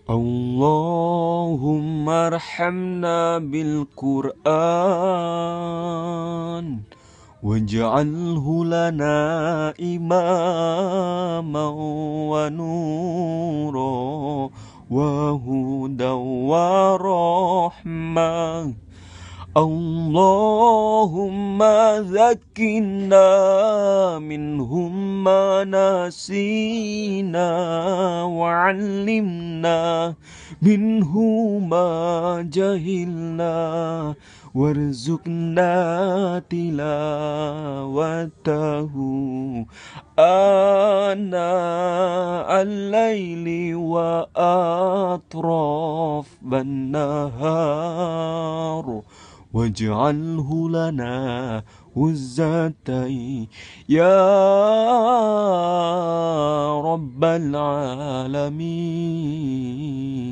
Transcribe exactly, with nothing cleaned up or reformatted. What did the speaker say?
اللهم ارحمنا بالقرآن واجعله لنا إماما ونورا وهدى ورحمة. اللهم ذكرنا منهم ما نسينا وعلمنا منه ما جهلنا وارزقنا تلاوته آناء الليل وأطراف النهار واجعله لنا وزتي يا رب العالمين.